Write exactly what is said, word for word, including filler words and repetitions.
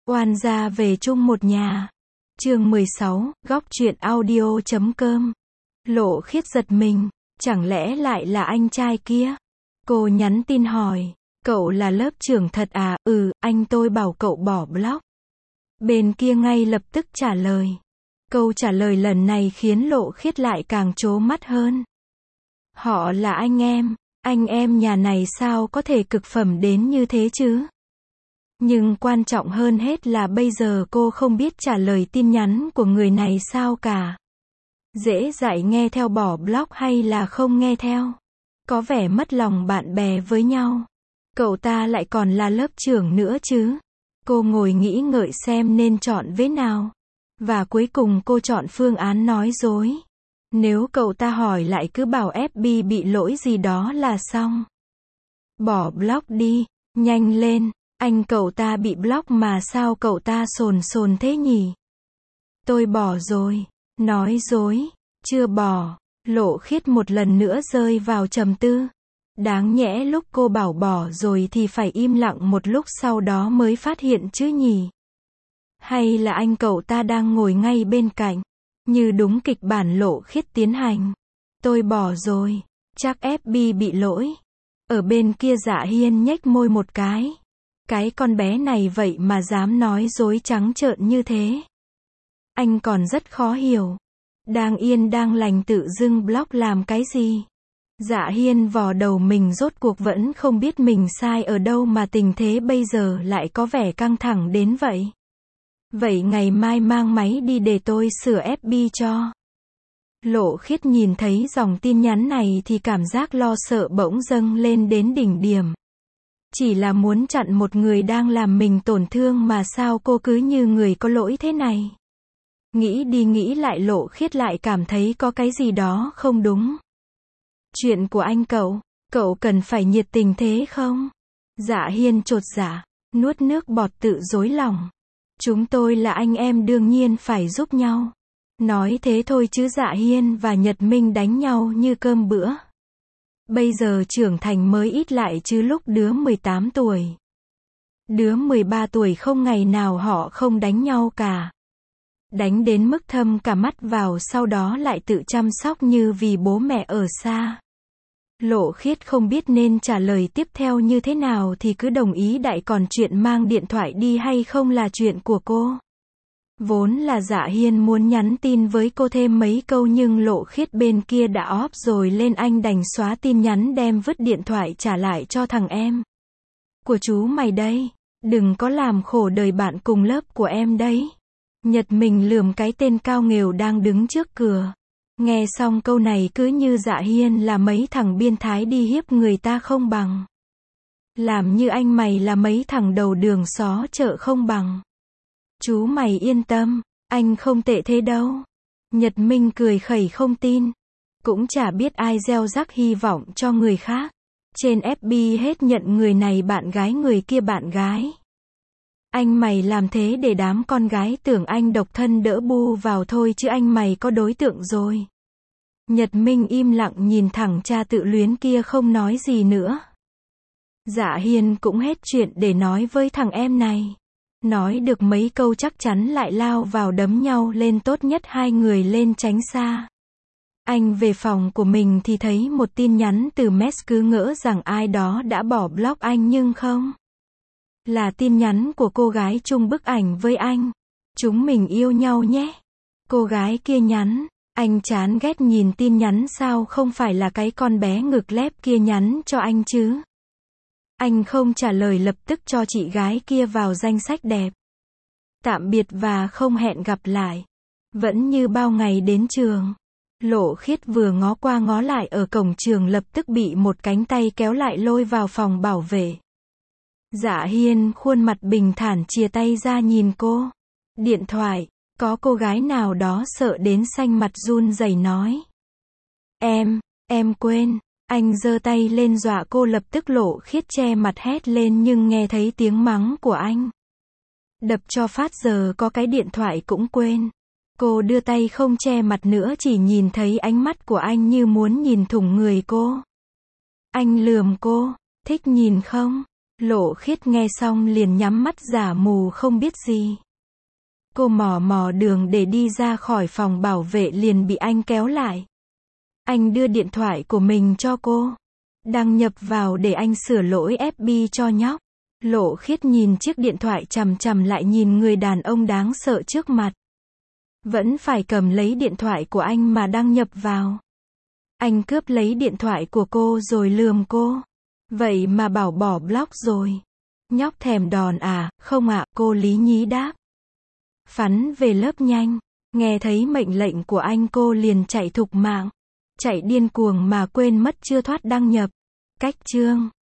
Oan gia về chung một nhà. Chương mười sáu, góc truyện audio chấm com. Lộ Khiết giật mình, chẳng lẽ lại là anh trai kia? Cô nhắn tin hỏi, cậu là lớp trưởng thật à? Ừ, anh tôi bảo cậu bỏ block. Bên kia ngay lập tức trả lời. Câu trả lời lần này khiến Lộ Khiết lại càng trố mắt hơn. Họ là anh em, anh em nhà này sao có thể cực phẩm đến như thế chứ? Nhưng quan trọng hơn hết là bây giờ cô không biết trả lời tin nhắn của người này sao cả. Dễ dạy nghe theo bỏ block hay là không nghe theo? Có vẻ mất lòng bạn bè với nhau. Cậu ta lại còn là lớp trưởng nữa chứ. Cô ngồi nghĩ ngợi xem nên chọn vế nào. Và cuối cùng cô chọn phương án nói dối. Nếu cậu ta hỏi lại cứ bảo ép bê bị lỗi gì đó là xong. Bỏ block đi, nhanh lên. Anh cậu ta bị block mà sao cậu ta sồn sồn thế nhỉ? Tôi bỏ rồi. Nói dối. Chưa bỏ. Lộ Khiết một lần nữa rơi vào trầm tư. Đáng nhẽ lúc cô bảo bỏ rồi thì phải im lặng một lúc sau đó mới phát hiện chứ nhỉ? Hay là anh cậu ta đang ngồi ngay bên cạnh? Như đúng kịch bản Lộ Khiết tiến hành. Tôi bỏ rồi. Chắc ép bê bị lỗi. Ở bên kia Dạ Hiên nhếch môi một cái. Cái con bé này vậy mà dám nói dối trắng trợn như thế. Anh còn rất khó hiểu. Đang yên đang lành tự dưng block làm cái gì? Dạ Hiên vò đầu mình rốt cuộc vẫn không biết mình sai ở đâu mà tình thế bây giờ lại có vẻ căng thẳng đến vậy. Vậy ngày mai mang máy đi để tôi sửa ép bê cho. Lộ Khiết nhìn thấy dòng tin nhắn này thì cảm giác lo sợ bỗng dâng lên đến đỉnh điểm. Chỉ là muốn chặn một người đang làm mình tổn thương mà sao cô cứ như người có lỗi thế này. Nghĩ đi nghĩ lại Lộ Khiết lại cảm thấy có cái gì đó không đúng. Chuyện của anh cậu, cậu cần phải nhiệt tình thế không? Dạ Hiên chột dạ, nuốt nước bọt tự dối lòng. Chúng tôi là anh em đương nhiên phải giúp nhau. Nói thế thôi chứ Dạ Hiên và Nhật Minh đánh nhau như cơm bữa. Bây giờ trưởng thành mới ít lại chứ lúc đứa mười tám tuổi. Đứa mười ba tuổi không ngày nào họ không đánh nhau cả. Đánh đến mức thâm cả mắt vào sau đó lại tự chăm sóc như vì bố mẹ ở xa. Lộ Khiết không biết nên trả lời tiếp theo như thế nào thì cứ đồng ý đại còn chuyện mang điện thoại đi hay không là chuyện của cô. Vốn là Dạ Hiên muốn nhắn tin với cô thêm mấy câu nhưng Lộ Khiết bên kia đã off rồi lên anh đành xóa tin nhắn đem vứt điện thoại trả lại cho thằng em. Của chú mày đây, đừng có làm khổ đời bạn cùng lớp của em đấy. Nhật Minh lườm cái tên cao nghều đang đứng trước cửa. Nghe xong câu này cứ như Dạ Hiên là mấy thằng biên thái đi hiếp người ta không bằng. Làm như anh mày là mấy thằng đầu đường xó chợ không bằng. Chú mày yên tâm, anh không tệ thế đâu. Nhật Minh cười khẩy không tin. Cũng chả biết ai gieo rắc hy vọng cho người khác. Trên ép bê hết nhận người này bạn gái người kia bạn gái. Anh mày làm thế để đám con gái tưởng anh độc thân đỡ bu vào thôi chứ anh mày có đối tượng rồi. Nhật Minh im lặng nhìn thẳng cha tự luyến kia không nói gì nữa. Dạ Hiên cũng hết chuyện để nói với thằng em này. Nói được mấy câu chắc chắn lại lao vào đấm nhau lên, tốt nhất hai người lên tránh xa. Anh về phòng của mình thì thấy một tin nhắn từ Mess, cứ ngỡ rằng ai đó đã bỏ block anh nhưng không. Là tin nhắn của cô gái chung bức ảnh với anh. Chúng mình yêu nhau nhé. Cô gái kia nhắn. Anh chán ghét nhìn tin nhắn sao không phải là cái con bé ngực lép kia nhắn cho anh chứ. Anh không trả lời lập tức cho chị gái kia vào danh sách đẹp. Tạm biệt và không hẹn gặp lại. Vẫn như bao ngày đến trường. Lộ Khiết vừa ngó qua ngó lại ở cổng trường lập tức bị một cánh tay kéo lại lôi vào phòng bảo vệ. Dạ Hiên khuôn mặt bình thản chìa tay ra nhìn cô. Điện thoại, có cô gái nào đó sợ đến xanh mặt run rẩy nói. Em, em quên. Anh giơ tay lên dọa cô, lập tức Lộ Khiết che mặt hét lên nhưng nghe thấy tiếng mắng của anh. Đập cho phát, giờ có cái điện thoại cũng quên. Cô đưa tay không che mặt nữa, chỉ nhìn thấy ánh mắt của anh như muốn nhìn thủng người cô. Anh lườm cô, thích nhìn không? Lộ Khiết nghe xong liền nhắm mắt giả mù không biết gì. Cô mò mò đường để đi ra khỏi phòng bảo vệ liền bị anh kéo lại. Anh đưa điện thoại của mình cho cô. Đăng nhập vào để anh sửa lỗi ép bê cho nhóc. Lộ Khiết nhìn chiếc điện thoại chằm chằm lại nhìn người đàn ông đáng sợ trước mặt. Vẫn phải cầm lấy điện thoại của anh mà đăng nhập vào. Anh cướp lấy điện thoại của cô rồi lườm cô. Vậy mà bảo bỏ block rồi. Nhóc thèm đòn à, không ạ, cô lý nhí đáp. Phắn về lớp nhanh. Nghe thấy mệnh lệnh của anh cô liền chạy thục mạng. Chạy điên cuồng mà quên mất chưa thoát đăng nhập. Cách chương